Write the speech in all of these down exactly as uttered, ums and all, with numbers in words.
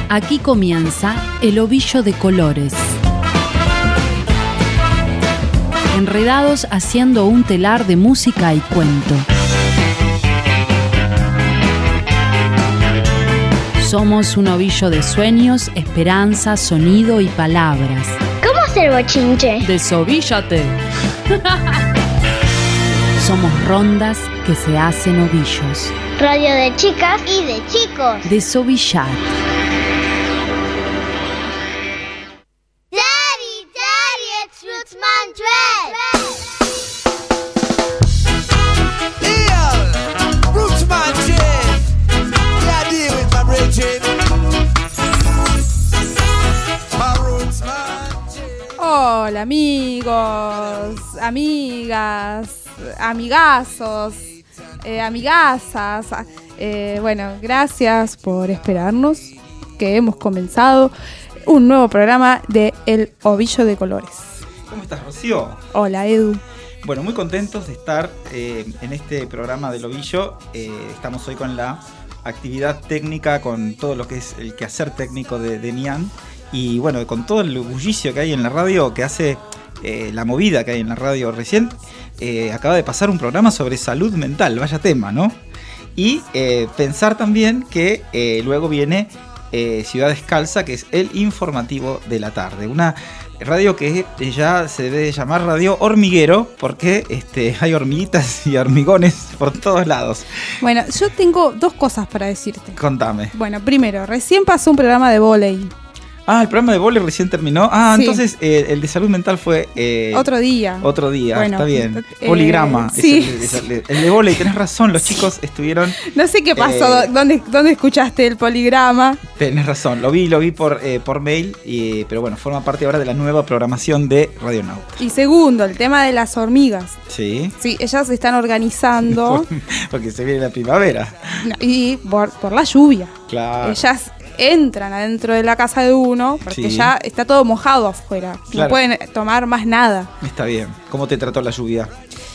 Aquí comienza El Ovillo de Colores. Enredados haciendo un telar de música y cuento. Somos un ovillo de sueños, esperanza, sonido y palabras. ¿Cómo hacer bochinche? Desovíllate. Somos rondas que se hacen ovillos. Radio de chicas y de chicos. Desovillar. Daddy, Daddy, it's Rootsman Dread. Yeah, Rootsman Dread. Yeah, deal with my bridget. My Rootsman Dread. Hola amigos, amigas, amigazos, eh, amigazas. Eh, bueno, gracias por esperarnos, que hemos comenzado un nuevo programa de El Ovillo de Colores. ¿Cómo estás, Rocío? Hola, Edu. Bueno, muy contentos de estar eh, en este programa del Ovillo. Eh, estamos hoy con la actividad técnica, con todo lo que es el quehacer técnico de, de Nian. Y bueno, con todo el bullicio que hay en la radio, que hace eh, la movida que hay en la radio recién, eh, acaba de pasar un programa sobre salud mental, vaya tema, ¿no? Y eh, pensar también que eh, luego viene eh, Ciudad Descalza, que es el informativo de la tarde. Una radio que ya se debe llamar radio hormiguero, porque este, hay hormiguitas y hormigones por todos lados. Bueno, yo tengo dos cosas para decirte. Contame. Bueno, primero, recién pasó un programa de vóley. Ah, el programa de vóley recién terminó. Ah, Sí. entonces eh, el de salud mental fue... Eh, Otro día. Otro día, Bueno, está bien. eh, Poligrama. sí. Es el, es el- el de vóley, tenés razón, los chicos estuvieron... No sé qué pasó, Eh, ¿dónde, dónde escuchaste el poligrama? Tenés razón, lo vi, lo vi por, eh, por mail, y, pero bueno, forma parte ahora de la nueva programación de Radionauta. Y segundo, el tema de las hormigas. Sí, Sí, ellas se están organizando porque se viene la primavera. y por, por la lluvia. Claro. Ellas entran adentro de la casa de uno porque Sí. ya está todo mojado afuera. Claro. No pueden tomar más nada. Está bien. ¿Cómo te trató la lluvia?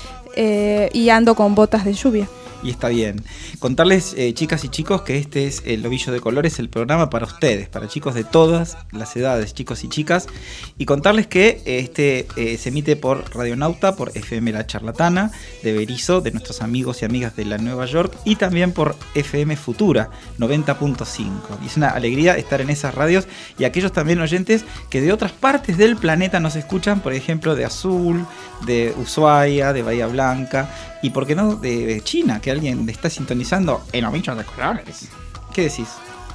Eh, y ando con botas de lluvia. Y está bien. Contarles, eh, chicas y chicos, que este es El Ovillo de Colores, el programa para ustedes, para chicos de todas las edades, chicos y chicas. Y contarles que este eh, se emite por Radionauta, por F M La Charlatana, de Berizo, de nuestros amigos y amigas de la Nueva York, y también por F M Futura, noventa punto cinco. Y es una alegría estar en esas radios, y aquellos también oyentes que de otras partes del planeta nos escuchan, por ejemplo, de Azul, de Ushuaia, de Bahía Blanca, y por qué no de China, que alguien está sintonizando en Ovillo de Colores. ¿Qué decís?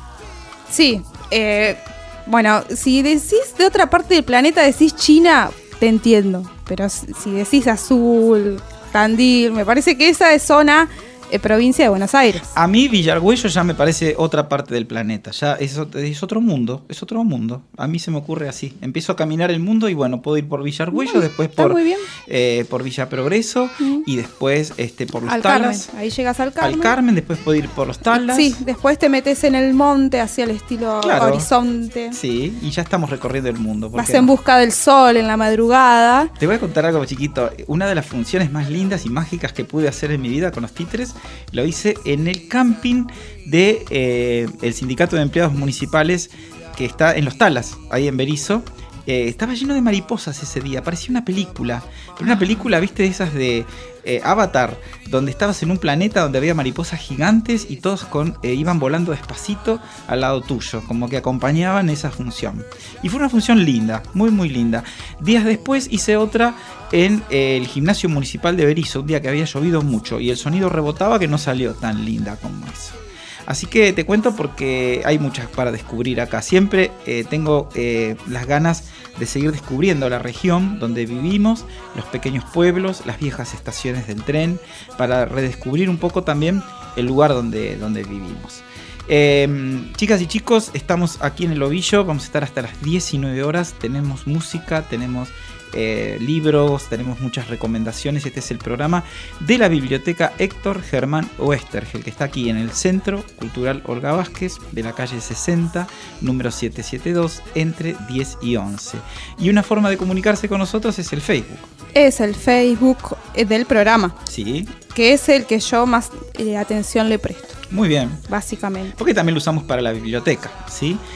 Sí, eh, bueno, si decís de otra parte del planeta, decís China, te entiendo. Pero si si decís Azul, Tandil, me parece que esa es zona, eh, provincia de Buenos Aires. A mí Villargüello ya me parece otra parte del planeta, ya es, ot- es otro mundo, es otro mundo. A mí se me ocurre así, empiezo a caminar el mundo y bueno, puedo ir por Villargüello, Muy- después está por, muy bien. eh, por Villa Progreso, Mm. y después este, por los Al Carmen, Talas, ahí llegas al Carmen. al Carmen, después puedo ir por los Talas. Sí, después te metes en el monte hacia el estilo Claro. horizonte. Sí, y ya estamos recorriendo el mundo. ¿por Vas qué en no? busca del sol en la madrugada. Te voy a contar algo chiquito. Una de las funciones más lindas y mágicas que pude hacer en mi vida con los títeres, lo hice en el camping de eh, el Sindicato de Empleados Municipales, que está en Los Talas, ahí en Berizo. Eh, estaba lleno de mariposas ese día, parecía una película. Pero una película, viste, de esas de eh, Avatar, donde estabas en un planeta donde había mariposas gigantes y todos con, eh, iban volando despacito al lado tuyo, como que acompañaban esa función. Y fue una función linda, muy muy linda. Días después hice otra en eh, el gimnasio municipal de Berizo, un día que había llovido mucho y el sonido rebotaba, que no salió tan linda como eso. Así que te cuento porque hay muchas para descubrir acá. Siempre eh, tengo eh, las ganas de seguir descubriendo la región donde vivimos, los pequeños pueblos, las viejas estaciones del tren, para redescubrir un poco también el lugar donde, donde vivimos. Eh, chicas y chicos, estamos aquí en El Ovillo, vamos a estar hasta las diecinueve horas, tenemos música, tenemos eh, libros, tenemos muchas recomendaciones. Este es el programa de la Biblioteca Héctor Germán Oestergel, que está aquí en el Centro Cultural Olga Vázquez, de la calle sesenta, número setecientos setenta y dos, entre diez y once. Y una forma de comunicarse con nosotros es el Facebook. Es el Facebook eh, del programa, Sí, que es el que yo más eh, atención le presto, muy bien. básicamente. Porque también lo usamos para la biblioteca, ¿sí?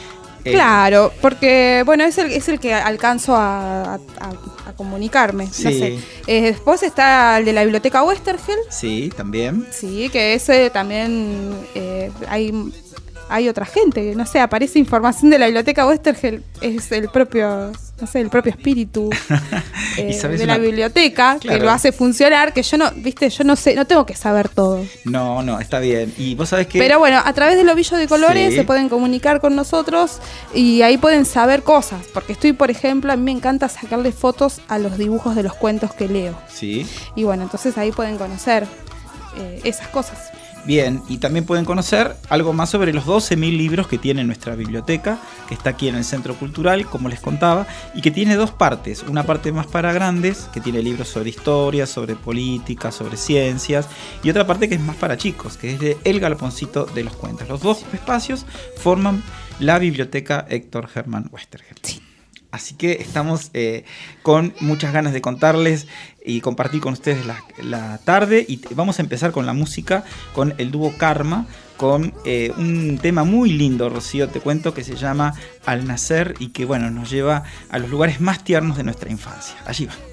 Eh, Claro, porque bueno, es el, es el que alcanzo a, a- a- a comunicarme. Sí. No sé. Eh, después está el de la biblioteca Westergel, Sí, también. sí, que ese también eh, hay, hay otra gente, no sé, aparece información de la biblioteca Westergel, es el propio, no sé, el propio espíritu eh, ¿Y sabes de una- la biblioteca Claro. que lo hace funcionar, que yo no, viste, yo no sé, no tengo que saber todo. No, no, está bien. Y vos sabés que... Pero bueno, a través del ovillo de colores Sí. se pueden comunicar con nosotros y ahí pueden saber cosas. Porque estoy, por ejemplo, a mí me encanta sacarle fotos a los dibujos de los cuentos que leo. Sí. Y bueno, entonces ahí pueden conocer eh, esas cosas. Bien, y también pueden conocer algo más sobre los doce mil libros que tiene nuestra biblioteca, que está aquí en el Centro Cultural, como les contaba, y que tiene dos partes. Una parte más para grandes, que tiene libros sobre historia, sobre política, sobre ciencias, y otra parte que es más para chicos, que es de El Galponcito de los Cuentos. Los dos espacios forman la biblioteca Héctor Germán Westergel. Así que estamos eh, con muchas ganas de contarles y compartir con ustedes la, la tarde. Y t- vamos a empezar con la música, con el dúo Karma, con eh, un tema muy lindo, Rocío, te cuento, que se llama Al Nacer y que, bueno, nos lleva a los lugares más tiernos de nuestra infancia. Allí va.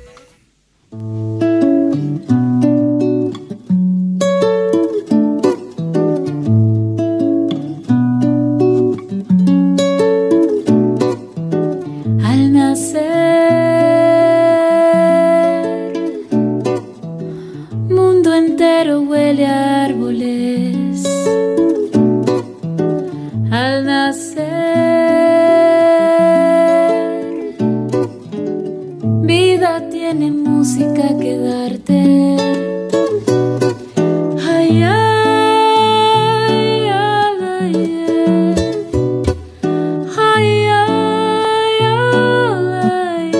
Al nacer, mundo entero huele a árboles. Al nacer, vida tiene música que darte. Ay, ay, ay, ay, ay, ay, ay,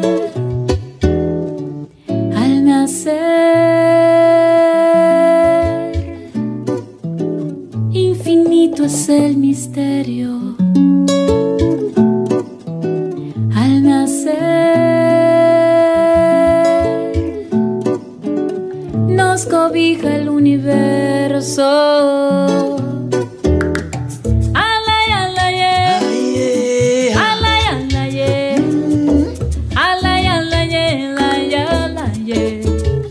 ay. Al nacer, infinito es el misterio. Al nacer, nos cobija el universo. Alay, alaye. Alay, alaye. Alay, alaye, alay, alaye.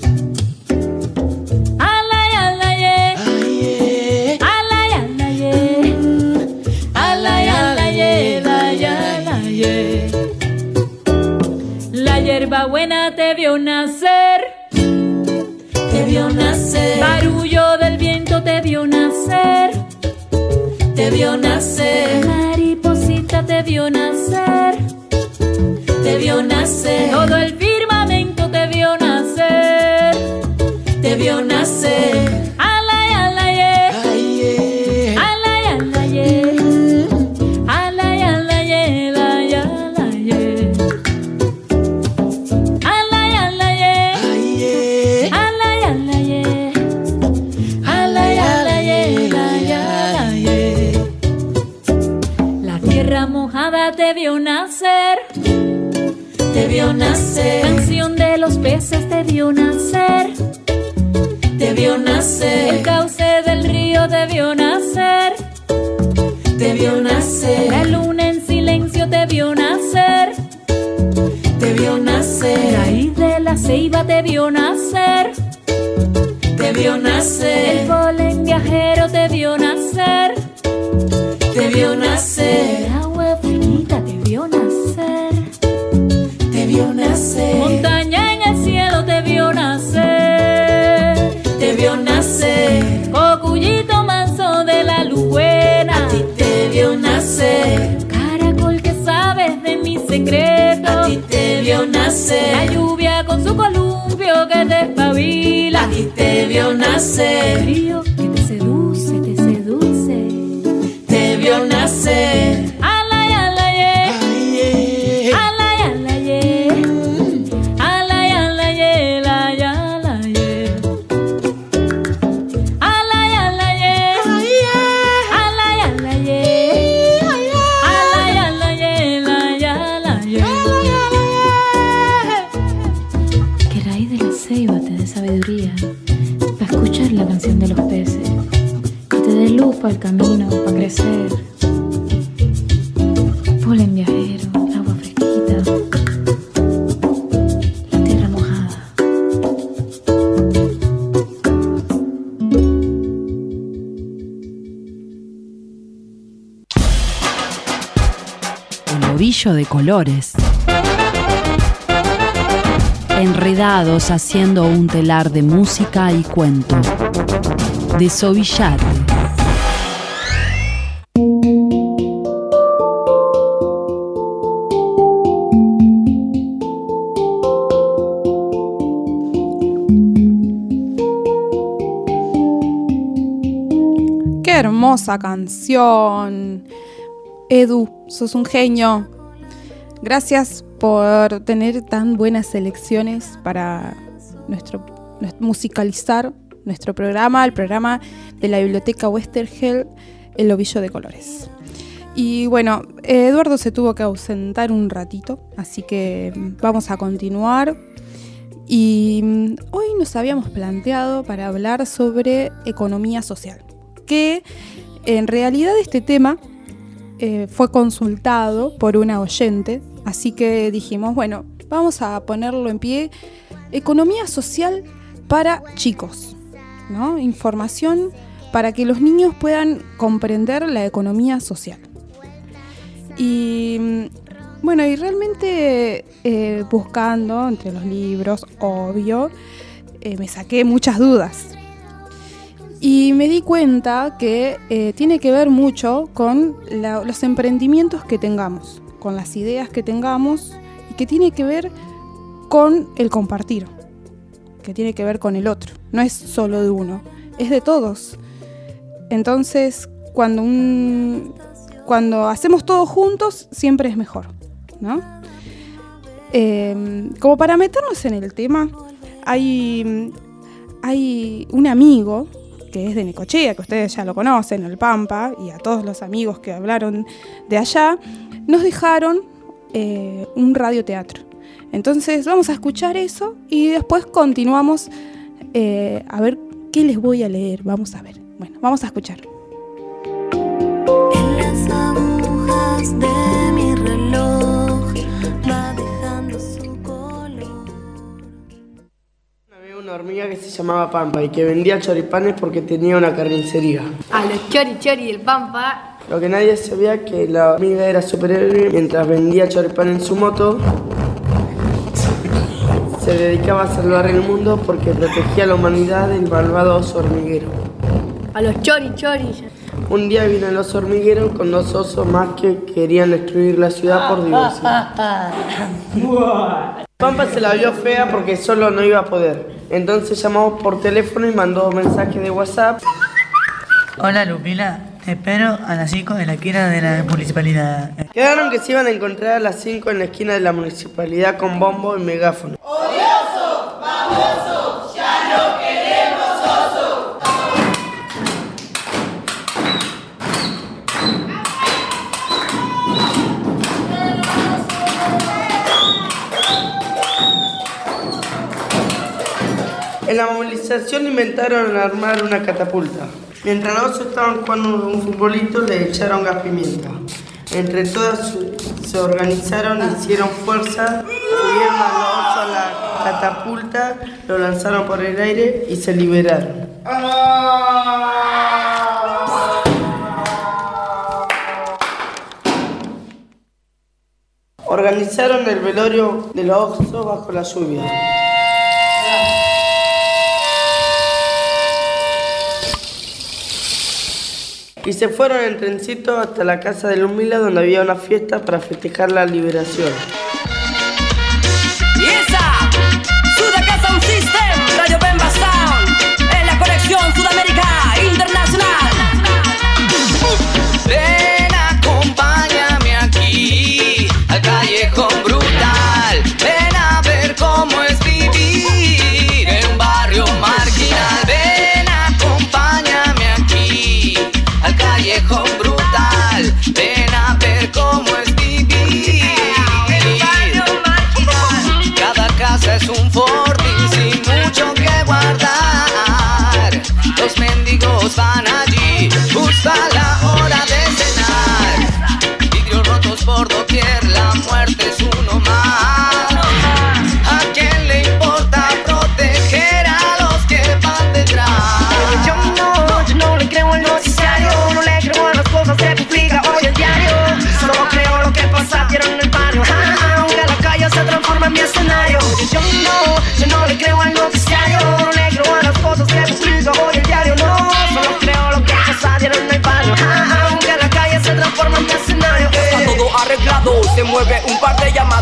Alay, alaye. Alay, alaye. Alay, alaye, alay, alaye. La hierba buena te vio nacer. Te vio nacer. Barullo del viento te vio nacer. Te vio nacer. Mariposita te vio nacer. Te vio nacer. Todo el firmamento te vio nacer. Te vio nacer. Alay, alaye. Alay, alaye. Alay, alaye, alay, alaye. Alay, alaye. Alay, alaye. Alay, alaye, alay, alaye. La tierra mojada te vio nacer. Te vio nacer. Canción de los peces te vio nacer. Te vio nacer. El cauce del río te vio nacer. Te vio nacer. La luna en silencio te vio nacer. Te vio nacer. Raíz de la ceiba te vio nacer. Te vio nacer. El polen viajero te vio nacer. Te vio nacer. El agua finita te vio nacer. Te vio nacer. Montaña en el cielo te vio nacer. Te vio nacer. Cocuyito manso de la luz buena. A ti te vio nacer. Caracol que sabes de mis secretos. A ti te vio nacer. La lluvia con su columpio que te espabila. A ti te vio nacer. El río que te seduce, te seduce. Te vio nacer. Alay, alaye. Alay, alaye. Alay, alaye, alay, alaye. Alay, alaye. Alay, alaye. Alay, alaye, alay, alaye. Que raíz de la ceiba te dé sabiduría para escuchar la canción de los peces, que te dé luz para el camino, para crecer. ovillo de colores. Enredados haciendo un telar de música y cuento. Desovillate. Qué hermosa canción. Edu, sos un genio. Gracias por tener tan buenas selecciones para nuestro, nuestro musicalizar nuestro programa, el programa de la Biblioteca Westerheld, El Ovillo de Colores. Y bueno, Eduardo se tuvo que ausentar un ratito, así que vamos a continuar. Y hoy nos habíamos planteado para hablar sobre economía social, que en realidad este tema eh, fue consultado por una oyente, así que dijimos, bueno, vamos a ponerlo en pie. Economía social para chicos, ¿no? Información para que los niños puedan comprender la economía social. Y bueno, y realmente eh, buscando entre los libros, obvio, eh, me saqué muchas dudas. Y me di cuenta que eh, tiene que ver mucho con la, los emprendimientos que tengamos, con las ideas que tengamos, y que tiene que ver con el compartir, que tiene que ver con el otro. No es solo de uno, es de todos. Entonces, cuando, un, cuando hacemos todo juntos, siempre es mejor, ¿no? Eh, como para meternos en el tema, hay, hay un amigo que es de Necochea, que ustedes ya lo conocen, el Pampa, y a todos los amigos que hablaron de allá, nos dejaron eh, un radioteatro. Entonces vamos a escuchar eso y después continuamos eh, a ver qué les voy a leer. Vamos a ver. Bueno, vamos a escuchar. En las agujas de mi reloj va dejando su color. Había una hormiga que se llamaba Pampa y que vendía choripanes porque tenía una carnicería. A los chori chori del Pampa. Lo que nadie sabía que la hormiga era superhéroe. Mientras vendía choripán en su moto, se dedicaba a salvar el mundo porque protegía a la humanidad del malvado oso hormiguero. A los chori chori. Un día vino el oso hormiguero con dos osos más que querían destruir la ciudad por diversión. Pampa se la vio fea porque solo no iba a poder. Entonces llamó por teléfono y mandó mensaje de WhatsApp. Hola Lupila, te espero a las cinco en la esquina de la municipalidad. Quedaron que se iban a encontrar a las cinco en la esquina de la municipalidad con bombo y megáfono. ¡Odioso! ¡Baboso! ¡Ya no queremos oso! En la movilización inventaron armar una catapulta. Mientras los osos estaban jugando un futbolito, le echaron gas pimienta. Entre todas se organizaron, hicieron fuerza, subieron al oso a la catapulta, lo lanzaron por el aire y se liberaron. Organizaron el velorio de los osos bajo la lluvia. Y se fueron en trencito hasta la casa de Lumila, donde había una fiesta para festejar la liberación. Y esa, Sudaca Sound System, Radio Bemba Sound, en la conexión Sudamérica Internacional. Ven, acompáñame aquí, al callejón brutal. Ven a ver cómo es vivir en un barrio marginal. Ven, acompáñame aquí, al callejón brutal, ven a ver cómo es vivir. Cada casa es un fortín sin mucho que guardar. Los mendigos van allí, justo a la hora de cenar. Vidrios rotos por doquier, la muerte es uno más. ¿A quién le importa proteger a los que van detrás? Yo no, yo no le creo al noticiario, no le creo a las cosas que publica hoy el diario. Solo creo lo que pasa, vieron el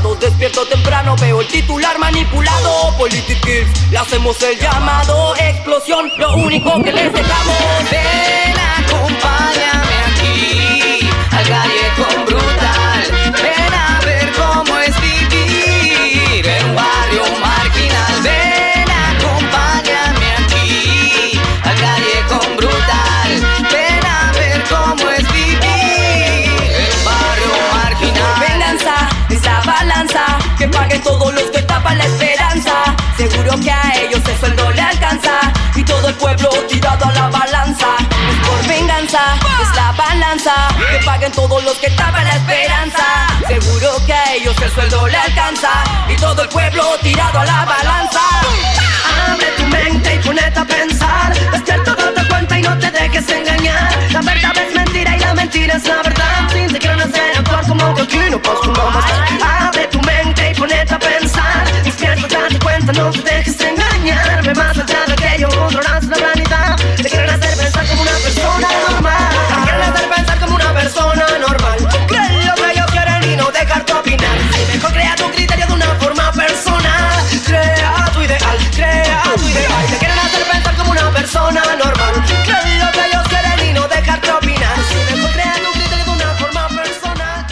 llamados. Despierto temprano, veo el titular manipulado. Politic Kills, le hacemos el llamado. Explosión, lo único que les dejamos. Ven, acompáñame aquí al callejón brutal. Ven a ver cómo es vivir en un barrio marginal. Ven, acompáñame aquí al callejón brutal. Ven a ver cómo es vivir en un barrio marginal. Venganza es la balanza, que paguen todos los que tapan la esperanza. Seguro que a ellos el sueldo le alcanza y todo el pueblo tirado a la balanza. Es por venganza, es la balanza, que paguen todos los que tapan la esperanza. Seguro que a ellos el sueldo le alcanza y todo el pueblo tirado a la balanza. Abre tu mente y ponete a pensar. Despierta, date cuenta y no te dejes engañar. La verdad es mentira y la mentira es la verdad. Si te quieren hacer actuar como que aquí no pasa nada. Abre tu mente y ponete a pensar. Despierta, date cuenta, no te dejes engañar. Ve más allá de aquello, controlas la realidad. Te quieren hacer pensar como una persona normal. Te quieren hacer pensar como una persona normal. Creen lo que ellos quieren y no dejarte opinar. Mejor crea tu criterio de una forma personal. Crea tu ideal, crea tu ideal. Te quieren hacer pensar como una persona normal. Creen lo que ellos quieren y no dejarte opinar. Mejor crea tu criterio de una forma personal.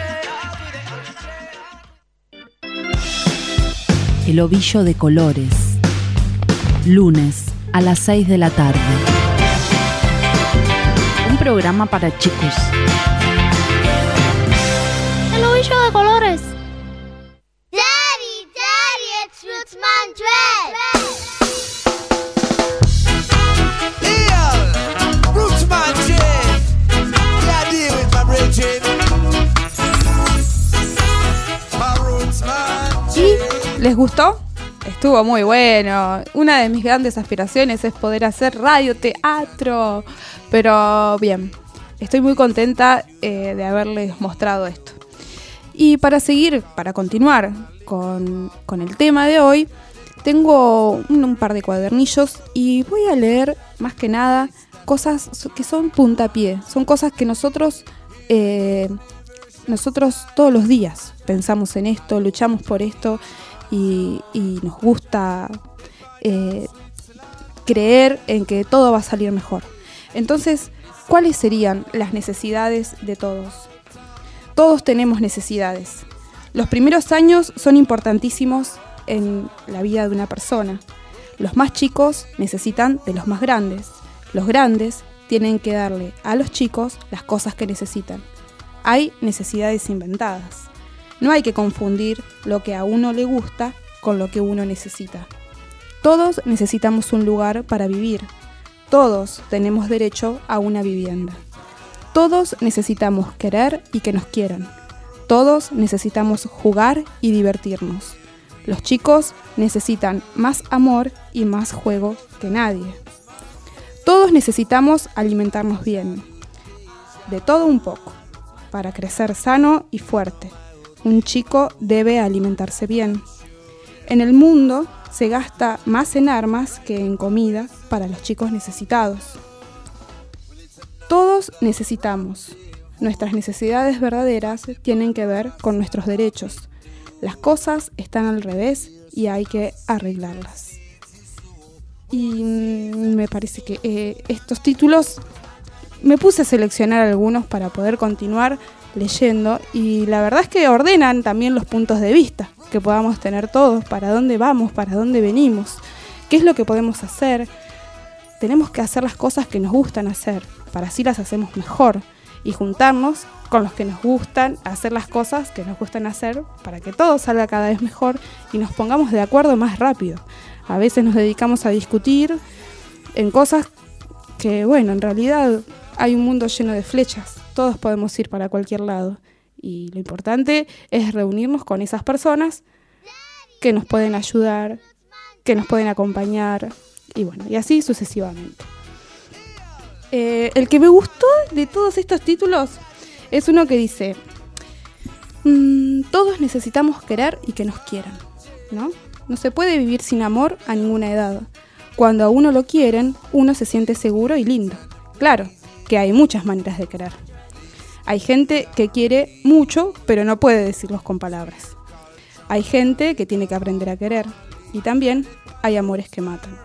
El ovillo de colores. Lunes a las seis de la tarde. Un programa para chicos. El ovillo de colores. Daddy, Daddy, it's Rootsman Dread. Yeah, Rootsman Dread. Yeah, deal with my brethren. My Rootsman Dread. ¿Y les gustó? Estuvo muy bueno. Una de mis grandes aspiraciones es poder hacer radioteatro. Pero bien, estoy muy contenta eh, de haberles mostrado esto. Y para seguir, para continuar con, con el tema de hoy, tengo un, un par de cuadernillos y voy a leer más que nada cosas que son puntapié. Son cosas que nosotros, eh, nosotros todos los días pensamos en esto, luchamos por esto. Y, y nos gusta eh, creer en que todo va a salir mejor. Entonces, ¿cuáles serían las necesidades de todos? Todos tenemos necesidades. Los primeros años son importantísimos en la vida de una persona. Los más chicos necesitan de los más grandes. Los grandes tienen que darle a los chicos las cosas que necesitan. Hay necesidades inventadas. No hay que confundir lo que a uno le gusta con lo que uno necesita. Todos necesitamos un lugar para vivir. Todos tenemos derecho a una vivienda. Todos necesitamos querer y que nos quieran. Todos necesitamos jugar y divertirnos. Los chicos necesitan más amor y más juego que nadie. Todos necesitamos alimentarnos bien. De todo un poco, para crecer sano y fuerte. Un chico debe alimentarse bien. En el mundo se gasta más en armas que en comida para los chicos necesitados. Todos necesitamos. Nuestras necesidades verdaderas tienen que ver con nuestros derechos. Las cosas están al revés y hay que arreglarlas. Y me parece que eh, estos títulos, me puse a seleccionar algunos para poder continuar leyendo y la verdad es que ordenan también los puntos de vista que podamos tener todos, para dónde vamos, para dónde venimos, qué es lo que podemos hacer. Tenemos que hacer las cosas que nos gustan hacer, para así las hacemos mejor y juntarnos con los que nos gustan, hacer las cosas que nos gustan hacer para que todo salga cada vez mejor y nos pongamos de acuerdo más rápido. A veces nos dedicamos a discutir en cosas que, bueno, en realidad hay un mundo lleno de flechas. Todos podemos ir para cualquier lado y lo importante es reunirnos con esas personas que nos pueden ayudar, que nos pueden acompañar y bueno, y así sucesivamente. Eh, el que me gustó de todos estos títulos es uno que dice mmm, todos necesitamos querer y que nos quieran, ¿no? No se puede vivir sin amor a ninguna edad. Cuando a uno lo quieren, uno se siente seguro y lindo. Claro que hay muchas maneras de querer. Hay gente que quiere mucho, pero no puede decirlos con palabras. hay gente que tiene que aprender a querer y también hay amores que matan.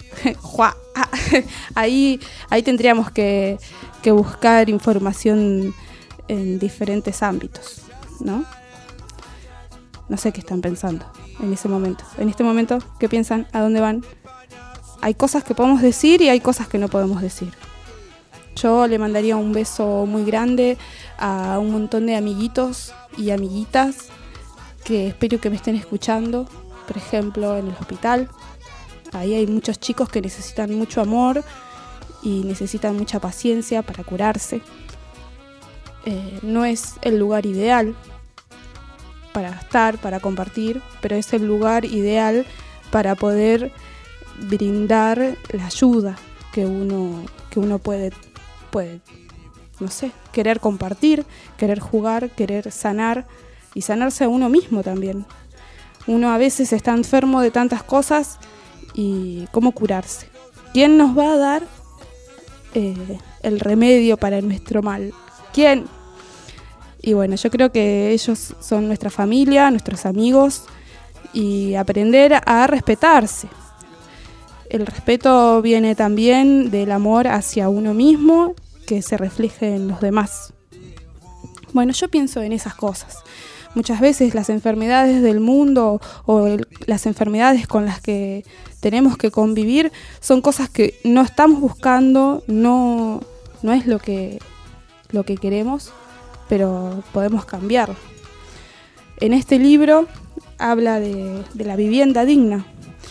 ahí, ahí tendríamos que, que buscar información en diferentes ámbitos, ¿no? No sé qué están pensando en ese momento. En este momento, ¿qué piensan? ¿A dónde van? Hay cosas que podemos decir y hay cosas que no podemos decir. Yo le mandaría un beso muy grande a un montón de amiguitos y amiguitas que espero que me estén escuchando, por ejemplo, en el hospital. Ahí hay muchos chicos que necesitan mucho amor y necesitan mucha paciencia para curarse. Eh, no es el lugar ideal para estar, para compartir, pero es el lugar ideal para poder brindar la ayuda que uno, que uno puede, puede, no sé, querer compartir, querer jugar, querer sanar y sanarse a uno mismo también. Uno a veces está enfermo de tantas cosas y cómo curarse. ¿Quién nos va a dar eh, el remedio para nuestro mal? ¿Quién? Y bueno, yo creo que ellos son nuestra familia, nuestros amigos, y aprender a respetarse. El respeto viene también del amor hacia uno mismo, que se refleje en los demás. Bueno, yo pienso en esas cosas. Muchas veces las enfermedades del mundo o el, las enfermedades con las que tenemos que convivir son cosas que no estamos buscando, no, no es lo que, lo que queremos, pero podemos cambiarlo. En este libro habla de, de la vivienda digna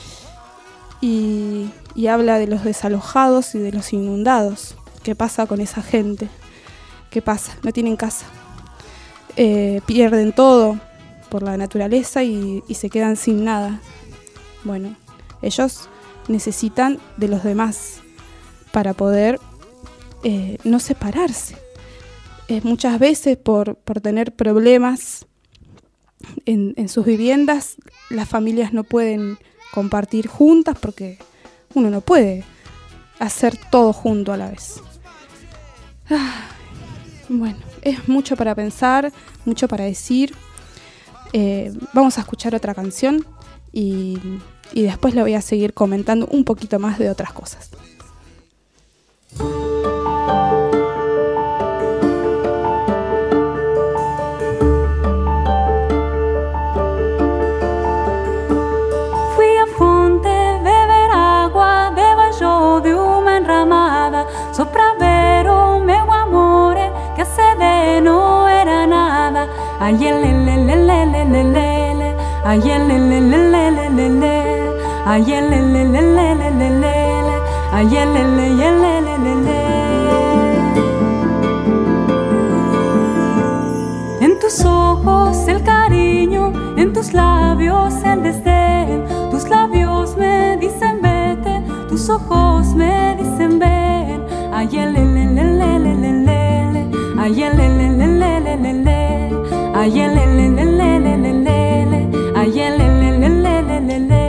y, y habla de los desalojados y de los inundados. ¿Qué pasa con esa gente? ¿Qué pasa? No tienen casa. Eh, pierden todo por la naturaleza y, y se quedan sin nada. Bueno, ellos necesitan de los demás para poder eh, no separarse. Eh, muchas veces por, por tener problemas en, en sus viviendas, las familias no pueden compartir juntas porque uno no puede hacer todo junto a la vez. Ah, bueno, es mucho para pensar, mucho para decir. Eh, vamos a escuchar otra canción y, y después le voy a seguir comentando un poquito más de otras cosas. Fui a fonte beber agua debaixo de uma enramada, só pra ver o meu amor que a sede não era nada. Ai elelelelelelele, ai elelelelelelele, ai elelelelelelele, ai elelelelelele. En tus ojos el cariño, en tus labios el desdén. Tus labios me dicen vete, tus ojos me dicen ven. Ay elelelelelelele, ay elelelelelelele, ay elelelelelelele, ay elelelelelelele.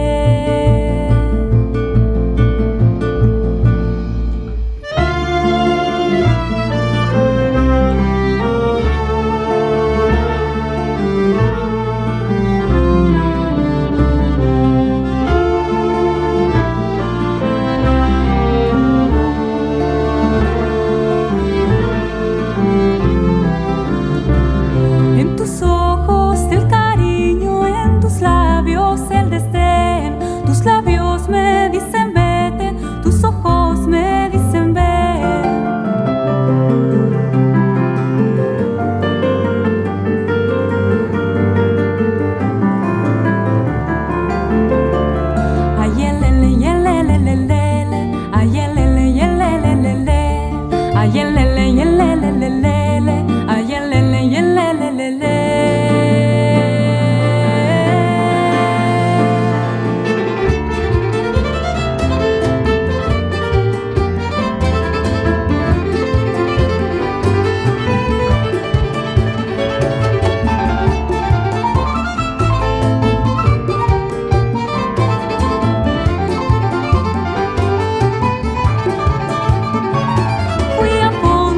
Fui a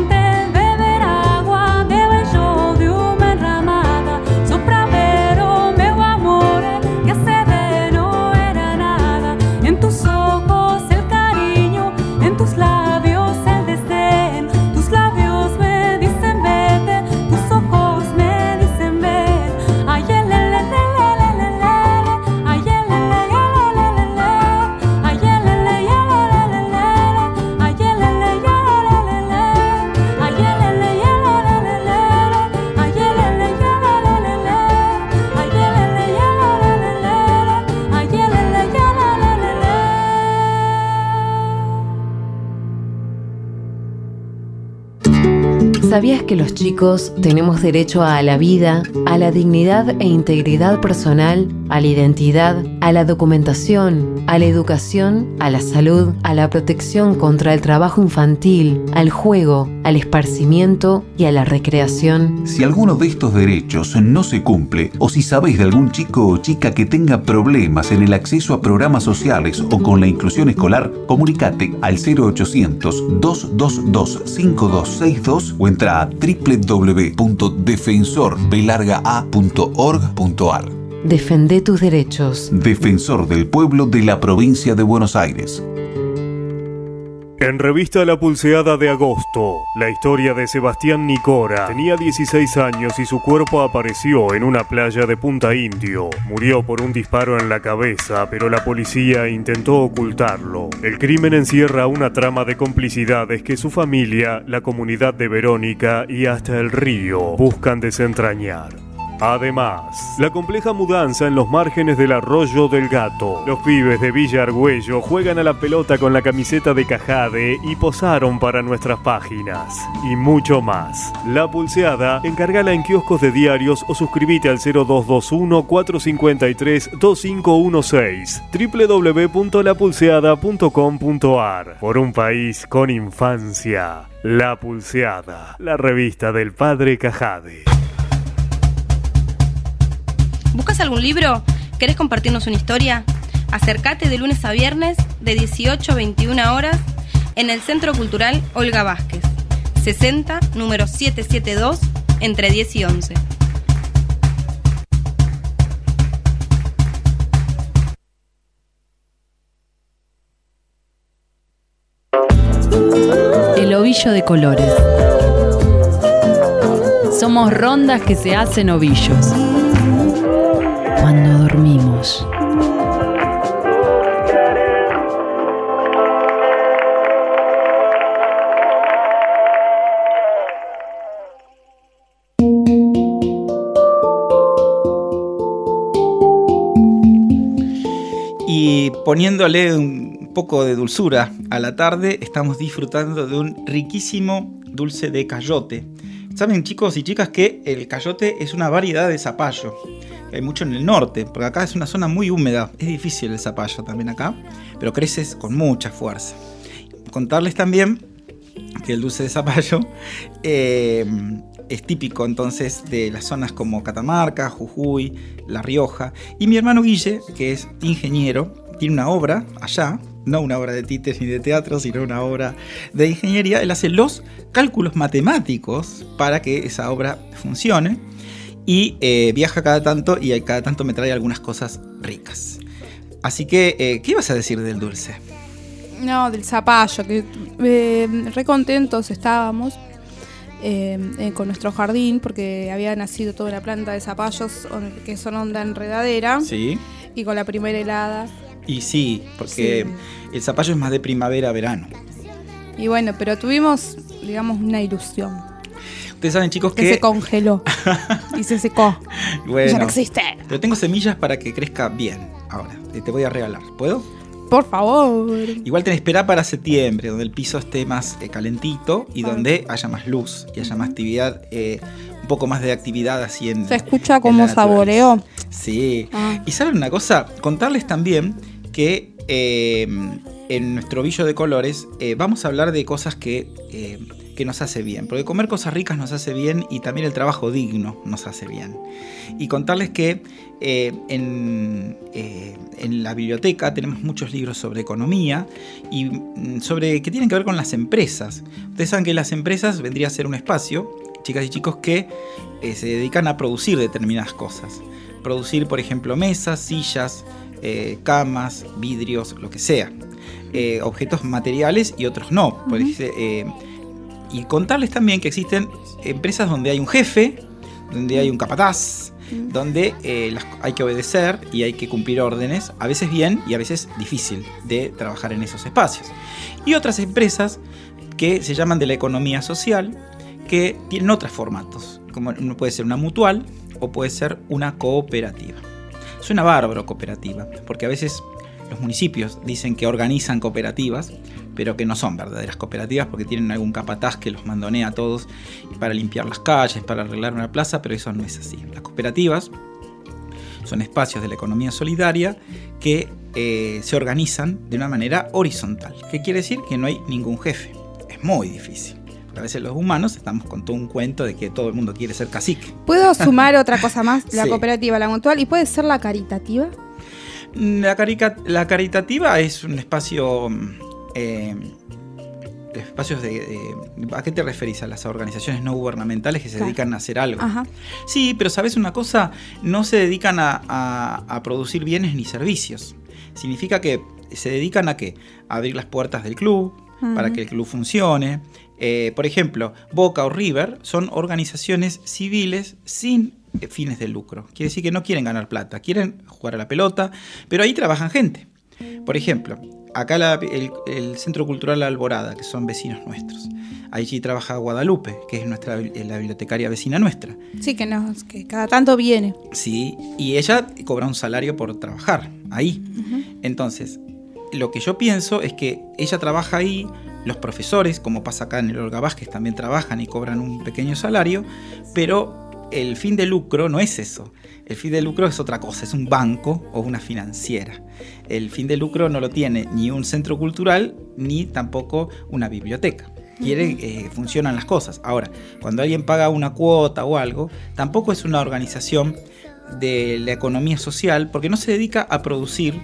¿Sabías que los chicos tenemos derecho a la vida, a la dignidad e integridad personal, a la identidad, a la documentación, a la educación, a la salud, a la protección contra el trabajo infantil, al juego, al esparcimiento y a la recreación? Si alguno de estos derechos no se cumple, o si sabéis de algún chico o chica que tenga problemas en el acceso a programas sociales o con la inclusión escolar, comunicate al cero ochocientos, dos dos dos, cinco dos seis dos o entra a doble u doble u doble u punto defensor b larga a punto org punto a r. Defende tus derechos. Defensor del Pueblo de la Provincia de Buenos Aires. En revista La Pulseada de agosto, la historia de Sebastián Nicora. Tenía dieciséis años y su cuerpo apareció en una playa de Punta Indio. Murió por un disparo en la cabeza, pero la policía intentó ocultarlo. El crimen encierra una trama de complicidades que su familia, la comunidad de Verónica y hasta el río buscan desentrañar. Además, la compleja mudanza en los márgenes del Arroyo del Gato. Los pibes de Villa Argüello juegan a la pelota con la camiseta de Cajade y posaron para nuestras páginas. Y mucho más. La Pulseada, encárgala en kioscos de diarios o suscríbete al cero dos dos uno, cuatro cinco tres, dos cinco uno seis. doble u doble u doble u punto la pulseada punto com punto a r. Por un país con infancia. La Pulseada, la revista del padre Cajade. ¿Buscas algún libro? ¿Querés compartirnos una historia? Acércate de lunes a viernes de dieciocho a veintiuna horas en el Centro Cultural Olga Vázquez, sesenta, número setecientos setenta y dos, entre diez y once. El ovillo de colores. Somos rondas que se hacen ovillos. Cuando dormimos. Y poniéndole un poco de dulzura a la tarde, estamos disfrutando de un riquísimo dulce de cayote. Saben, chicos y chicas, que el cayote es una variedad de zapallo. Hay mucho en el norte, porque acá es una zona muy húmeda. Es difícil el zapallo también acá, pero crece con mucha fuerza. Contarles también que el dulce de zapallo eh, es típico entonces de las zonas como Catamarca, Jujuy, La Rioja. Y mi hermano Guille, que es ingeniero, tiene una obra allá, no una obra de títeres ni de teatro, sino una obra de ingeniería. Él hace los cálculos matemáticos para que esa obra funcione. Y eh, viaja cada tanto y cada tanto me trae algunas cosas ricas. Así que, eh, ¿qué ibas a decir del dulce? No, del zapallo, que eh, re contentos estábamos eh, eh, con nuestro jardín, porque había nacido toda una planta de zapallos que son onda enredadera. Sí. Y con la primera helada. Y sí, porque sí, el zapallo es más de primavera a verano. Y bueno, pero tuvimos, digamos, una ilusión. Ustedes saben, chicos, que... que se congeló y se secó. Bueno, ya no existe. Pero tengo semillas para que crezca bien ahora. Te voy a regalar. ¿Puedo? Por favor. Igual tenés que esperar para septiembre, donde el piso esté más eh, calentito y donde haya más luz y haya más actividad, eh, un poco más de actividad así en... Se escucha como saboreó. Sí. Ah. Y ¿saben una cosa? Contarles también que eh, en nuestro ovillo de colores eh, vamos a hablar de cosas que... Eh, que nos hace bien, porque comer cosas ricas nos hace bien y también el trabajo digno nos hace bien. Y contarles que eh, en, eh, en la biblioteca tenemos muchos libros sobre economía y sobre que tienen que ver con las empresas. Ustedes saben que las empresas vendría a ser un espacio, chicas y chicos, que eh, se dedican a producir determinadas cosas. Producir, por ejemplo, mesas, sillas, eh, camas, vidrios, lo que sea. Eh, objetos materiales y otros no. Por ejemplo, eh, Y contarles también que existen empresas donde hay un jefe, donde hay un capataz, mm. donde eh, las, hay que obedecer y hay que cumplir órdenes, a veces bien y a veces difícil de trabajar en esos espacios. Y otras empresas que se llaman de la economía social, que tienen otros formatos, como puede ser una mutual o puede ser una cooperativa. Suena bárbaro cooperativa, porque a veces los municipios dicen que organizan cooperativas, pero que no son verdaderas cooperativas porque tienen algún capataz que los mandonea a todos para limpiar las calles, para arreglar una plaza, pero eso no es así. Las cooperativas son espacios de la economía solidaria que eh, se organizan de una manera horizontal. ¿Qué quiere decir? Que no hay ningún jefe. Es muy difícil. Porque a veces los humanos estamos con todo un cuento de que todo el mundo quiere ser cacique. ¿Puedo sumar otra cosa más? La Sí. cooperativa, la mutual, ¿y puede ser la caritativa? La, carica- la caritativa es un espacio... Eh, espacios de, de... ¿A qué te referís? A las organizaciones no gubernamentales que se Claro. dedican a hacer algo. Ajá. Sí, pero ¿sabes una cosa? No se dedican a, a, a producir bienes ni servicios. Significa que se dedican a ¿qué? A abrir las puertas del club, Ujú. para que el club funcione. Eh, por ejemplo, Boca o River son organizaciones civiles sin fines de lucro. Quiere decir que no quieren ganar plata, quieren jugar a la pelota, pero ahí trabajan gente. Por ejemplo, acá la- el, el Centro Cultural La Alborada, que son vecinos nuestros. Allí trabaja Guadalupe, que es nuestra, la bibliotecaria vecina nuestra. Sí, que, nos, que cada tanto viene. Sí, y ella cobra un salario por trabajar ahí. Entonces, lo que yo pienso es que ella trabaja ahí, los profesores, como pasa acá en el Olga Vázquez, también trabajan y cobran un pequeño salario, pero el fin de lucro no es eso. El fin de lucro es otra cosa, es un banco o una financiera. El fin de lucro no lo tiene ni un centro cultural ni tampoco una biblioteca. Quiere, eh, funcionan las cosas. Ahora, cuando alguien paga una cuota o algo, tampoco es una organización de la economía social porque no se dedica a producir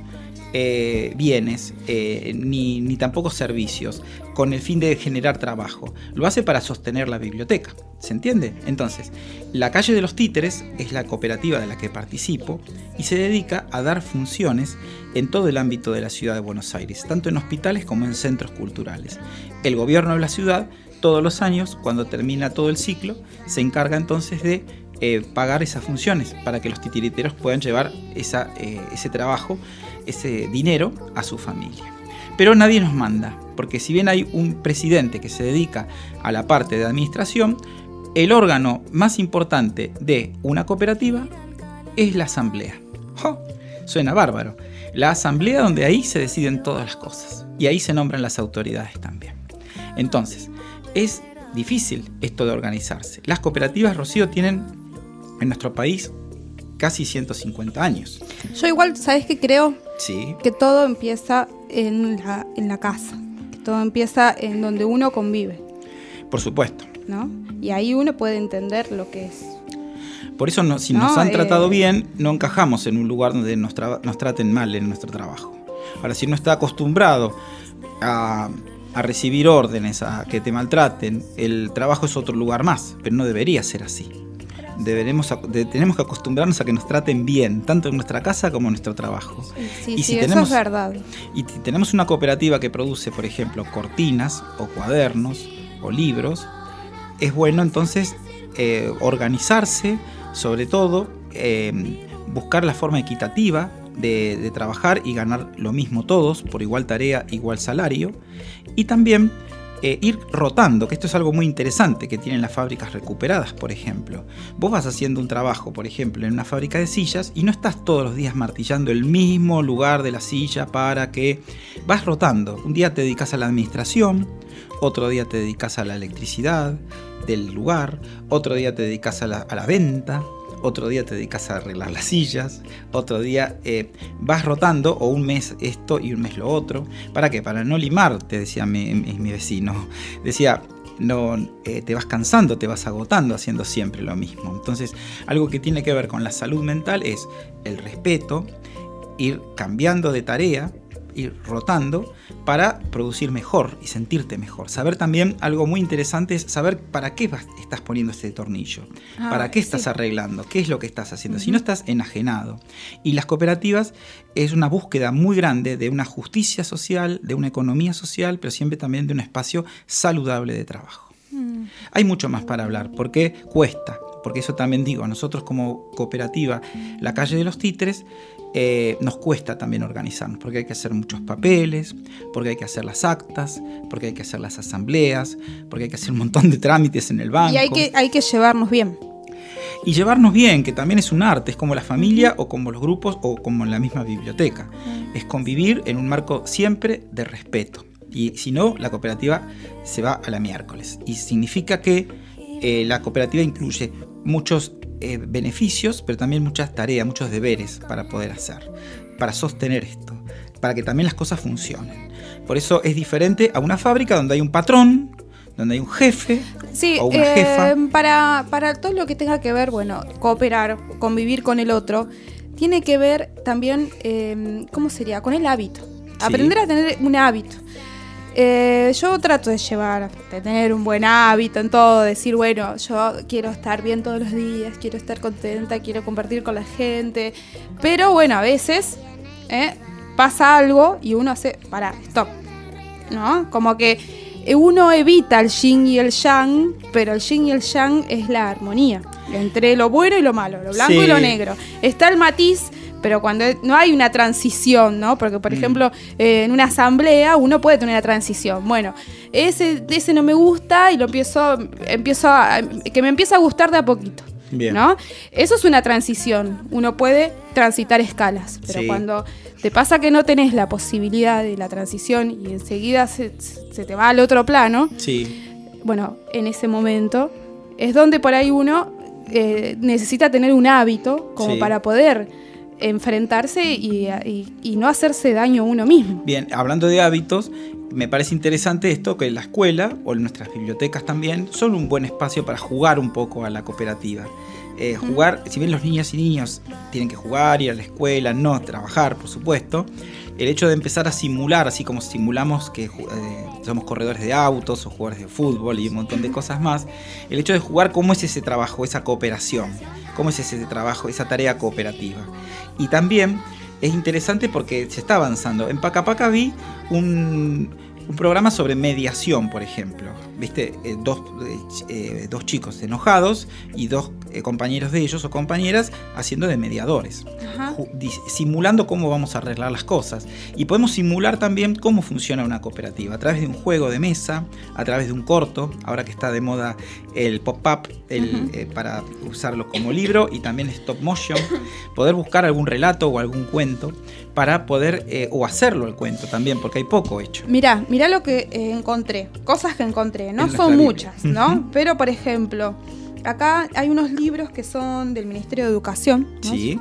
eh, bienes eh, ni, ni tampoco servicios con el fin de generar trabajo. Lo hace para sostener la biblioteca. ¿Se entiende? Entonces, la Calle de los Títeres es la cooperativa de la que participo y se dedica a dar funciones en todo el ámbito de la ciudad de Buenos Aires, tanto en hospitales como en centros culturales. El gobierno de la ciudad, todos los años, cuando termina todo el ciclo, se encarga entonces de eh, pagar esas funciones para que los titiriteros puedan llevar esa, eh, ese trabajo, ese dinero a su familia. Pero nadie nos manda, porque si bien hay un presidente que se dedica a la parte de administración, el órgano más importante de una cooperativa es la asamblea. ¡Oh! Suena bárbaro. La asamblea donde ahí se deciden todas las cosas y ahí se nombran las autoridades también. Entonces, es difícil esto de organizarse. Las cooperativas, Rocío, tienen en nuestro país casi ciento cincuenta años. Yo igual, ¿sabes qué creo? Sí. Que todo empieza en la, en la casa. Que todo empieza en donde uno convive, Por supuesto. ¿no? Y ahí uno puede entender lo que es. Por eso, no, si No, nos han eh, tratado bien, no encajamos en un lugar donde nos, tra- nos traten mal en nuestro trabajo. Ahora, si uno está acostumbrado a, a recibir órdenes, a que te maltraten, el trabajo es otro lugar más, pero no debería ser así. Deberemos, ac- de- tenemos que acostumbrarnos a que nos traten bien, tanto en nuestra casa como en nuestro trabajo. Sí, Y sí, si eso tenemos- es verdad. Y si tenemos una cooperativa que produce, por ejemplo, cortinas o cuadernos o libros, es bueno entonces eh, organizarse, sobre todo eh, buscar la forma equitativa de, de trabajar y ganar lo mismo todos, por igual tarea, igual salario, y también eh, ir rotando, que esto es algo muy interesante que tienen las fábricas recuperadas, por ejemplo. Vos vas haciendo un trabajo, por ejemplo, en una fábrica de sillas y no estás todos los días martillando el mismo lugar de la silla para que vas rotando. Un día te dedicas a la administración, otro día te dedicas a la electricidad del lugar, otro día te dedicas a la, a la venta, otro día te dedicas a arreglar las sillas, otro día eh, vas rotando, o un mes esto y un mes lo otro. ¿Para qué? Para no limarte, decía mi, mi, mi vecino. Decía, no, eh, te vas cansando, te vas agotando haciendo siempre lo mismo. Entonces, algo que tiene que ver con la salud mental es el respeto, ir cambiando de tarea, ir rotando para producir mejor y sentirte mejor. Saber también, algo muy interesante es saber para qué vas, estás poniendo este tornillo, Ah, para qué estás sí. arreglando, qué es lo que estás haciendo, Ujú. si no estás enajenado. Y las cooperativas es una búsqueda muy grande de una justicia social, de una economía social, pero siempre también de un espacio saludable de trabajo. Mm. Hay mucho más para hablar, porque cuesta, porque eso también digo, a nosotros como cooperativa La Calle de los Títeres eh, nos cuesta también organizarnos, porque hay que hacer muchos papeles, porque hay que hacer las actas, porque hay que hacer las asambleas, porque hay que hacer un montón de trámites en el banco. Y hay que, hay que llevarnos bien. Y llevarnos bien, que también es un arte, es como la familia o como los grupos o como en la misma biblioteca. Es convivir en un marco siempre de respeto. Y si no, la cooperativa se va a la miércoles. Y significa que eh, la cooperativa incluye muchos eh, beneficios, pero también muchas tareas, muchos deberes para poder hacer, para sostener esto, para que también las cosas funcionen. Por eso es diferente a una fábrica donde hay un patrón, donde hay un jefe sí, o una eh, jefa. Para, para todo lo que tenga que ver, bueno, cooperar, convivir con el otro, tiene que ver también, eh, ¿cómo sería? Con el hábito. Sí. Aprender a tener un hábito. Eh, yo trato de llevar, de tener un buen hábito en todo, decir, bueno, yo quiero estar bien todos los días, quiero estar contenta, quiero compartir con la gente, pero bueno, a veces eh, pasa algo y uno hace, pará, stop, ¿no? Como que uno evita el yin y el yang, pero el yin y el yang es la armonía entre lo bueno y lo malo, lo blanco sí. y lo negro. Está el matiz, pero cuando no hay una transición, ¿no? Porque, por mm. ejemplo, eh, en una asamblea uno puede tener una transición. Bueno, ese, ese no me gusta y lo empiezo, empiezo a, que me empieza a gustar de a poquito. Bien. ¿No? Eso es una transición. Uno puede transitar escalas, pero sí. cuando te pasa que no tenés la posibilidad de la transición y enseguida se, se te va al otro plano, sí. bueno, en ese momento es donde por ahí uno eh, necesita tener un hábito como sí. para poder enfrentarse y, y, y no hacerse daño a uno mismo. Bien, hablando de hábitos, me parece interesante esto que la escuela o nuestras bibliotecas también son un buen espacio para jugar un poco a la cooperativa. Eh, jugar, si bien los niños y niños tienen que jugar, ir a la escuela, no trabajar, por supuesto, el hecho de empezar a simular, así como simulamos que eh, somos corredores de autos o jugadores de fútbol y un montón de cosas más, el hecho de jugar cómo es ese trabajo, esa cooperación, cómo es ese trabajo, esa tarea cooperativa. Y también es interesante porque se está avanzando. En Pacapaca vi un, un programa sobre mediación, por ejemplo. ¿Viste? Eh, dos, eh, dos chicos enojados y dos eh, compañeros de ellos o compañeras haciendo de mediadores. Ajá. Simulando cómo vamos a arreglar las cosas. Y podemos simular también cómo funciona una cooperativa. A través de un juego de mesa, a través de un corto, ahora que está de moda el pop-up, el, uh-huh. eh, para usarlo como libro, y también stop motion, poder buscar algún relato o algún cuento para poder, eh, o hacerlo el cuento también, porque hay poco hecho. Mirá, mirá lo que eh, encontré, cosas que encontré, no son muchas, ¿no? Uh-huh. Pero, por ejemplo, acá hay unos libros que son del Ministerio de Educación, ¿no? Sí.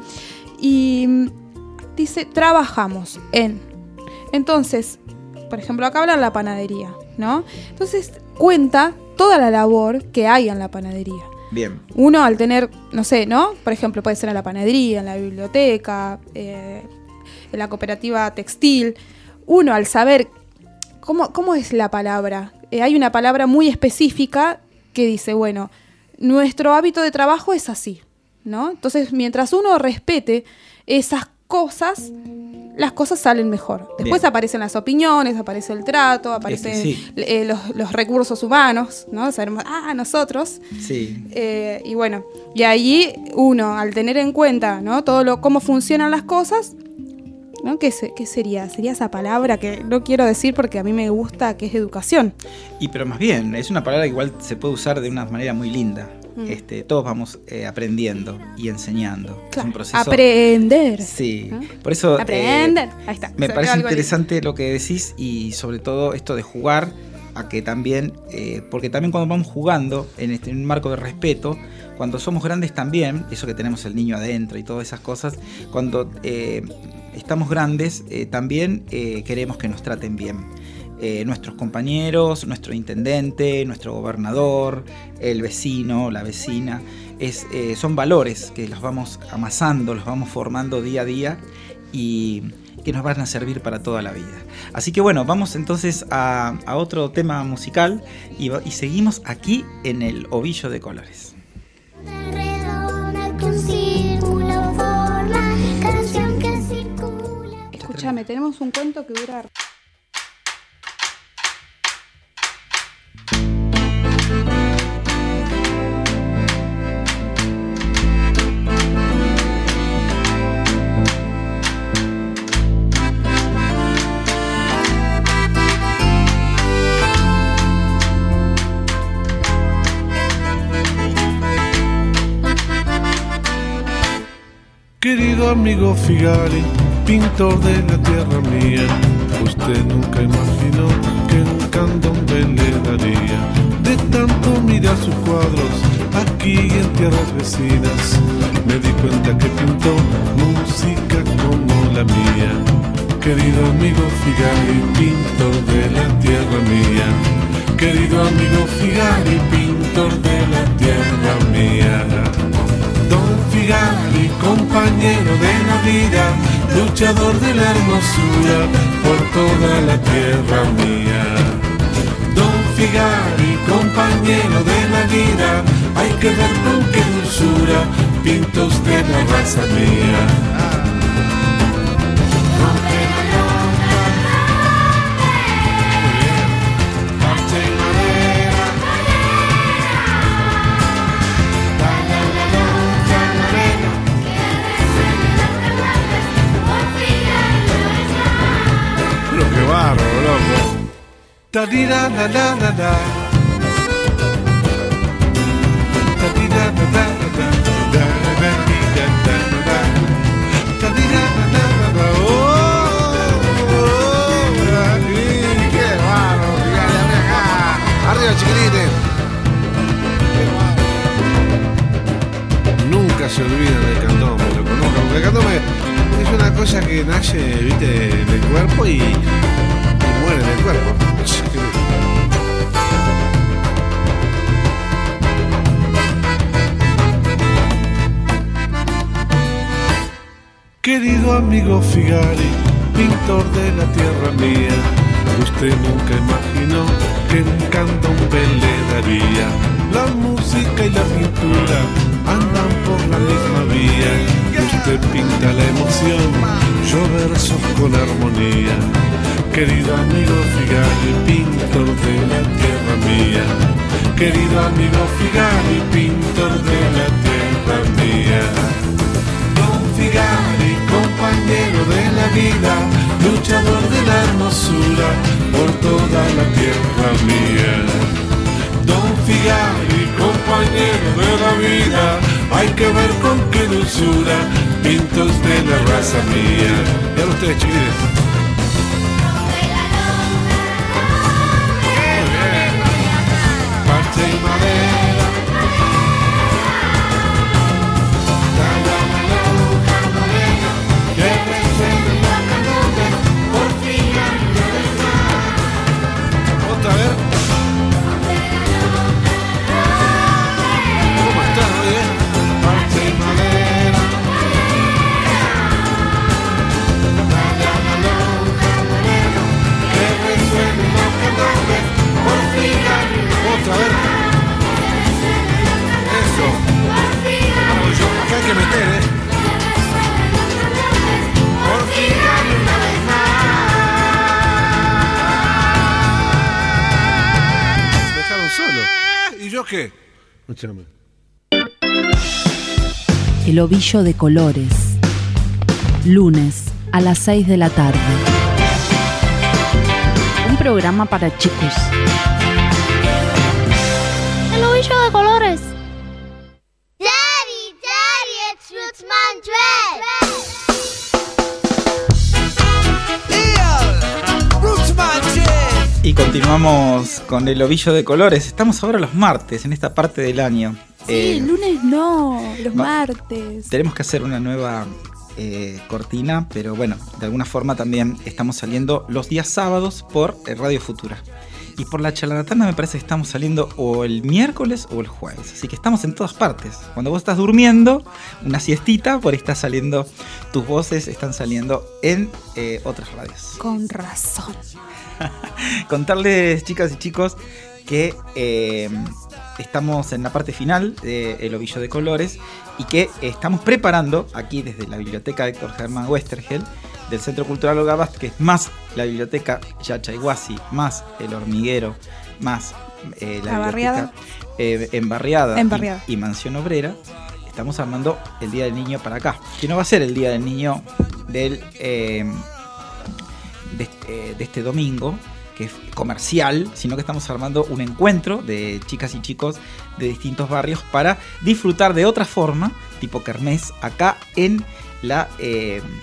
Y dice, trabajamos en. Entonces, por ejemplo, acá habla la panadería, ¿no? Entonces, cuenta toda la labor que hay en la panadería. Bien. Uno al tener, no sé, ¿no? Por ejemplo, puede ser en la panadería, en la biblioteca, eh, en la cooperativa textil. Uno al saber cómo, cómo es la palabra. Eh, hay una palabra muy específica que dice, bueno, nuestro hábito de trabajo es así, ¿no? Entonces, mientras uno respete esas cosas, las cosas salen mejor. Después Bien. aparecen las opiniones, aparece el trato, aparecen este, sí. eh, los, los recursos humanos, ¿no? Sabemos, ah, nosotros. Sí. Eh, y bueno, y ahí uno, al tener en cuenta, ¿no? Todo lo cómo funcionan las cosas, ¿no? ¿Qué, se, ¿Qué sería? Sería esa palabra que no quiero decir porque a mí me gusta, que es educación. Y pero más bien, es una palabra que igual se puede usar de una manera muy linda. Mm. Este, todos vamos eh, aprendiendo y enseñando. Claro, es un proceso. Aprender. Sí. ¿no? Por eso. Aprender. Eh, Ahí está. Me Se parece interesante lindo. Lo que decís, y sobre todo esto de jugar, a que también, eh, porque también cuando vamos jugando en, este, en un marco de respeto, cuando somos grandes también, eso que tenemos el niño adentro y todas esas cosas, cuando eh, estamos grandes eh, también eh, queremos que nos traten bien. Eh, nuestros compañeros, nuestro intendente, nuestro gobernador, el vecino, la vecina, es, eh, son valores que los vamos amasando, los vamos formando día a día y que nos van a servir para toda la vida. Así que bueno, vamos entonces a, a otro tema musical y, y seguimos aquí en el Ovillo de Colores. Escúchame, tenemos un cuento que dura... Querido amigo Figari, pintor de la tierra mía, Usted nunca imaginó que en candombe le daría. De tanto mirar sus cuadros aquí en tierras vecinas, me di cuenta que pintó música como la mía. Querido amigo Figari, pintor de la tierra mía. Querido amigo Figari, pintor de la tierra mía. Don Figari, compañero de la vida, luchador de la hermosura por toda la tierra mía. Don Figari, compañero de la vida, hay que ver con qué dulzura pinta usted la raza mía. Da di da da da da da. Da di da da da da da da di da da da. Da di da da da da. Oh, qué bárbaro, arriba chiquilines. Nunca se olvidan del candombe, loco, nunca, porque el candombe es una cosa que nace, viste, del cuerpo y, y muere del cuerpo. Querido amigo Figari, pintor de la tierra mía, usted nunca imaginó que en candombe le daría. La música y la pintura andan por la misma vía. Usted pinta la emoción, yo versos con armonía. Querido amigo Figari, pintor de la tierra mía. Querido amigo Figari, pintor de la tierra mía. Don Figari, compañero de la vida, luchador de la hermosura por toda la tierra mía. Don Figari, compañero de la vida, hay que ver con qué dulzura pinta usted la raza mía. Y ahora ustedes, chiquilines. Parte y madera, dale a la loca morena, que resuelve la candombe, por fin ya no está. Otra vez. ¿Cómo estás, oye? Parte y madera, dale a la loca morena, que resuelve la candombe, por fin ya no está. Otra vez. Eso. Vamos, yo, acá hay que meter, ¿eh? Por fin gane una vez más. Me dejaron solo. ¿Y yo qué? Escúchame. El ovillo de colores. Lunes a las seis de la tarde. Un programa para chicos. El ovillo de colores. Daddy, Daddy, it's Rootsman Dread. Rootsman Dread. Y continuamos con el ovillo de colores. Estamos ahora los martes, en esta parte del año. Sí, Eh, lunes no, los va- martes. Tenemos que hacer una nueva eh, cortina, pero bueno, de alguna forma también estamos saliendo los días sábados por eh, Radio Futura. Y por la charlatana me parece que estamos saliendo o el miércoles o el jueves. Así que estamos en todas partes. Cuando vos estás durmiendo, una siestita, por ahí está saliendo, tus voces están saliendo en eh, otras radios. Con razón. Contarles, chicas y chicos, que eh, estamos en la parte final de El Ovillo de Colores y que estamos preparando aquí desde la biblioteca Héctor Germán Westergel del Centro Cultural Olga Vázquez, más la biblioteca Yachaiguasi, más el Hormiguero, más eh, la, La barriada. biblioteca eh, Embarriada, Embarriada. Y, y Mansión Obrera. Estamos armando el Día del Niño para acá, que no va a ser el Día del Niño del eh, de, este, de este domingo, que es comercial, sino que estamos armando un encuentro de chicas y chicos de distintos barrios para disfrutar de otra forma, tipo kermés, acá en la, eh,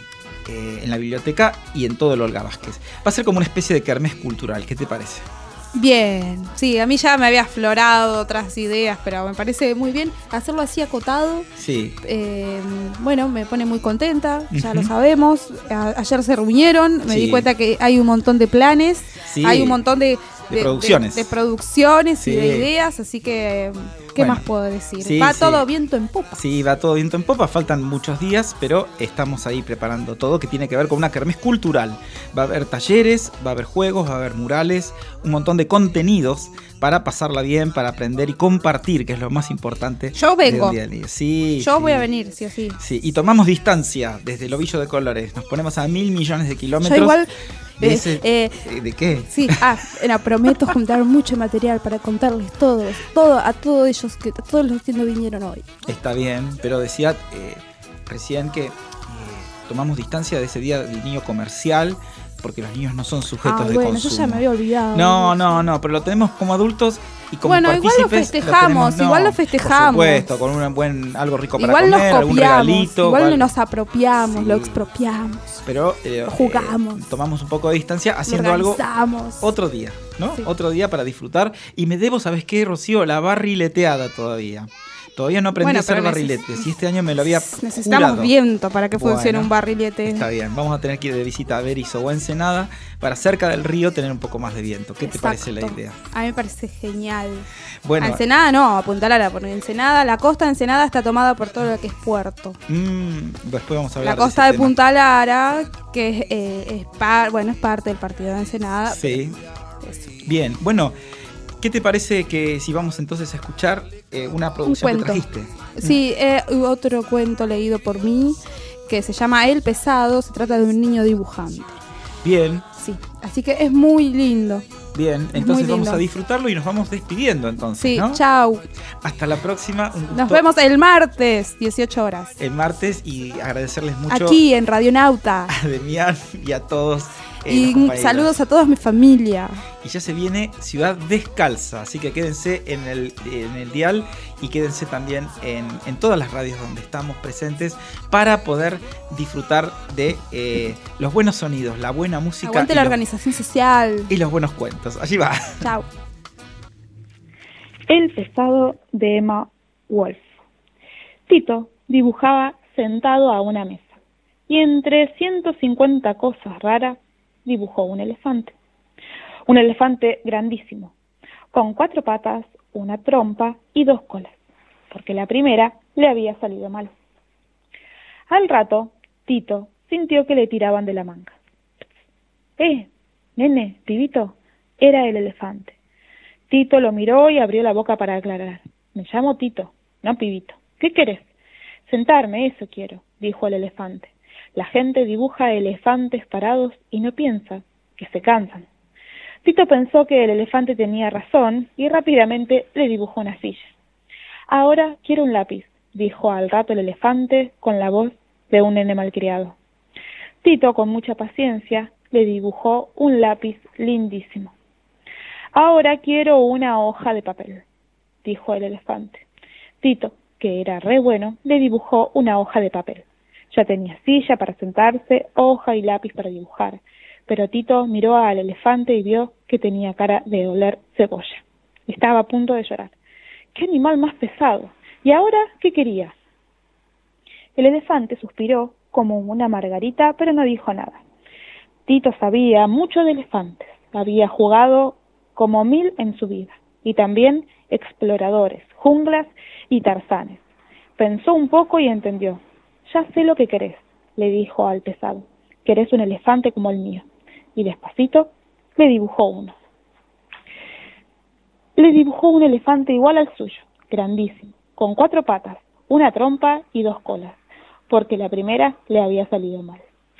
eh, en la biblioteca y en todo el Olga Vázquez. Va a ser como una especie de kermés cultural, ¿qué te parece? Bien, sí, a mí ya me había aflorado otras ideas, pero me parece muy bien hacerlo así acotado. Sí. Eh, bueno, me pone muy contenta, ya Ujú. lo sabemos. A- ayer se reunieron, me Sí. di cuenta que hay un montón de planes, Sí. hay un montón de, De producciones. de, de producciones Sí. y de ideas, así que, ¿qué Bueno, más puedo decir? sí, Va sí. todo viento en popa. Sí, va todo viento en popa, faltan muchos días, pero estamos ahí preparando todo que tiene que ver con una kermés cultural. Va a haber talleres, va a haber juegos, va a haber murales, un montón de contenidos para pasarla bien, para aprender y compartir, que es lo más importante. Yo de vengo. un día a día. Sí, Yo sí. voy a venir, sí o sí. Sí, y tomamos distancia desde el Ovillo de Colores. Nos ponemos a mil millones de kilómetros. Yo igual... de, eh, ese- eh, ¿De qué? Sí, ah, era, prometo juntar mucho material para contarles todo, todo a todos ellos, que a todos los que no vinieron hoy. Está bien, pero decía eh, recién que eh, tomamos distancia de ese día del niño comercial, porque los niños no son sujetos Ah, de bueno, consumo. yo ya me había olvidado. No, no, no, pero lo tenemos como adultos y como Bueno, igual lo partícipes. festejamos, tenemos, no, igual lo festejamos. Por supuesto, con un buen algo rico para Igual comer, nos algún copiamos, regalito. igual igual- nos apropiamos, Sí. lo expropiamos, Pero eh, jugamos. eh, tomamos un poco de distancia lo haciendo algo organizamos. otro día, ¿no? Sí. Otro día para disfrutar. Y me debo, ¿sabes qué, Rocío? La barrileteada todavía. Todavía no aprendí Bueno, a hacer pero neces- barriletes y este año me lo había Necesitamos jurado. viento para que Bueno, funcione un barrilete. Está bien, vamos a tener que ir de visita a Berizo o a Ensenada para cerca del río tener un poco más de viento. ¿Qué te parece la Exacto. idea? A mí me parece genial. Bueno, A Ensenada no, a Punta Lara, porque Ensenada, la costa de Ensenada está tomada por todo lo que es puerto. mm, después vamos a hablar La costa de, de ese tema. Punta Lara, que es, eh, es par- bueno, es parte del partido de Ensenada. Sí. Bien, bueno, ¿qué te parece que si vamos entonces a escuchar eh, una Un producción que cuento. trajiste? Sí, eh, otro cuento leído por mí que se llama El Pesado. Se trata de un niño dibujante. Bien, Sí, así que es muy lindo. bien, muy entonces vamos lindo. a disfrutarlo y nos vamos despidiendo entonces, Sí, ¿no? chau. Hasta la próxima. Un gusto Nos vemos el martes, dieciocho horas. el martes y agradecerles mucho Aquí en Radionauta. a Demian y a todos. eh, los Y compañeros. saludos a toda mi familia. Y ya se viene Ciudad Descalza, así que quédense en el, en el dial y quédense también en, en todas las radios donde estamos presentes para poder disfrutar de eh, los buenos sonidos, la buena música Aguante y, la los, organización social. y los buenos cuentos. Allí va. Chau. El pesado de Emma Wolf. Tito dibujaba sentado a una mesa y entre ciento cincuenta cosas raras dibujó un elefante. Un elefante grandísimo, con cuatro patas, una trompa y dos colas, porque la primera le había salido mal. Al rato, Tito sintió que le tiraban de la manga. ¡Eh, nene, pibito! Era el elefante. Tito lo miró y abrió la boca para aclarar. Me llamo Tito, no pibito. ¿Qué querés? Sentarme, eso quiero, dijo el elefante. La gente dibuja elefantes parados y no piensa que se cansan. Tito pensó que el elefante tenía razón y rápidamente le dibujó una silla. Ahora quiero un lápiz, dijo al rato el elefante con la voz de un nene malcriado. Tito, con mucha paciencia, le dibujó un lápiz lindísimo. Ahora quiero una hoja de papel, dijo el elefante. Tito, que era re bueno, le dibujó una hoja de papel. Ya tenía silla para sentarse, hoja y lápiz para dibujar, pero Tito miró al elefante y vio que tenía cara de oler cebolla. Estaba a punto de llorar. ¡Qué animal más pesado! ¿Y ahora qué quería? El elefante suspiró como una margarita, pero no dijo nada. Tito sabía mucho de elefantes. Había jugado como mil en su vida, y también exploradores, junglas y tarzanes. Pensó un poco y entendió. Ya sé lo que querés, le dijo al pesado. Querés un elefante como el mío. Y despacito le dibujó uno. Le dibujó un elefante igual al suyo, grandísimo, con cuatro patas, una trompa y dos colas, porque la primera le había salido mal.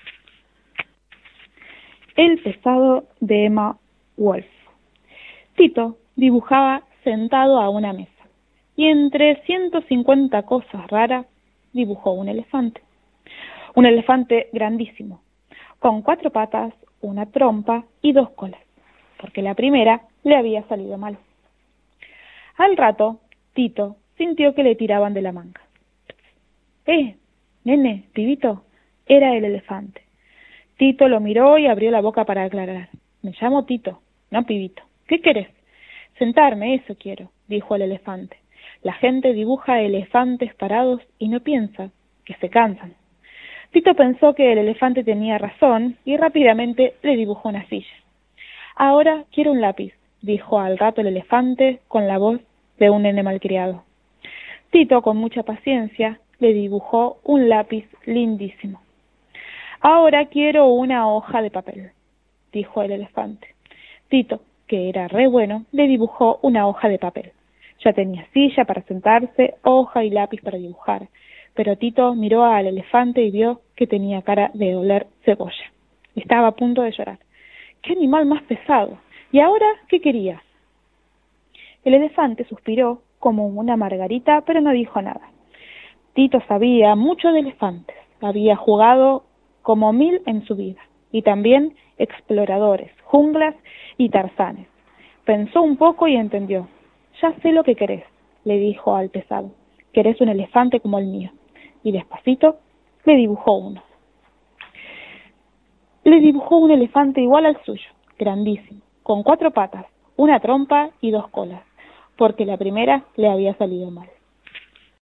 El pesado de Emma Wolf. Tito dibujaba sentado a una mesa y entre ciento cincuenta cosas raras dibujó un elefante. Un elefante grandísimo, con cuatro patas, una trompa y dos colas, porque la primera le había salido mal. Al rato, Tito sintió que le tiraban de la manga. ¡Eh, nene, pibito! Era el elefante. Tito lo miró y abrió la boca para aclarar. Me llamo Tito, no Pibito. ¿Qué querés? Sentarme, eso quiero, dijo el elefante. La gente dibuja elefantes parados y no piensa que se cansan. Tito pensó que el elefante tenía razón y rápidamente le dibujó una silla. Ahora quiero un lápiz, dijo al rato el elefante con la voz de un nene malcriado. Tito, con mucha paciencia, le dibujó un lápiz lindísimo. Ahora quiero una hoja de papel, dijo el elefante. Tito, que era re bueno, le dibujó una hoja de papel. Ya tenía silla para sentarse, hoja y lápiz para dibujar, pero Tito miró al elefante y vio que tenía cara de oler cebolla. Estaba a punto de llorar. ¡Qué animal más pesado! ¿Y ahora qué quería? El elefante suspiró como una margarita, pero no dijo nada. Tito sabía mucho de elefantes. Había jugado como mil en su vida, y también exploradores, junglas y tarzanes. Pensó un poco y entendió. Ya sé lo que querés, le dijo al pesado. Querés un elefante como el mío. Y despacito le dibujó uno. Le dibujó un elefante igual al suyo, grandísimo, con cuatro patas, una trompa y dos colas, porque la primera le había salido mal.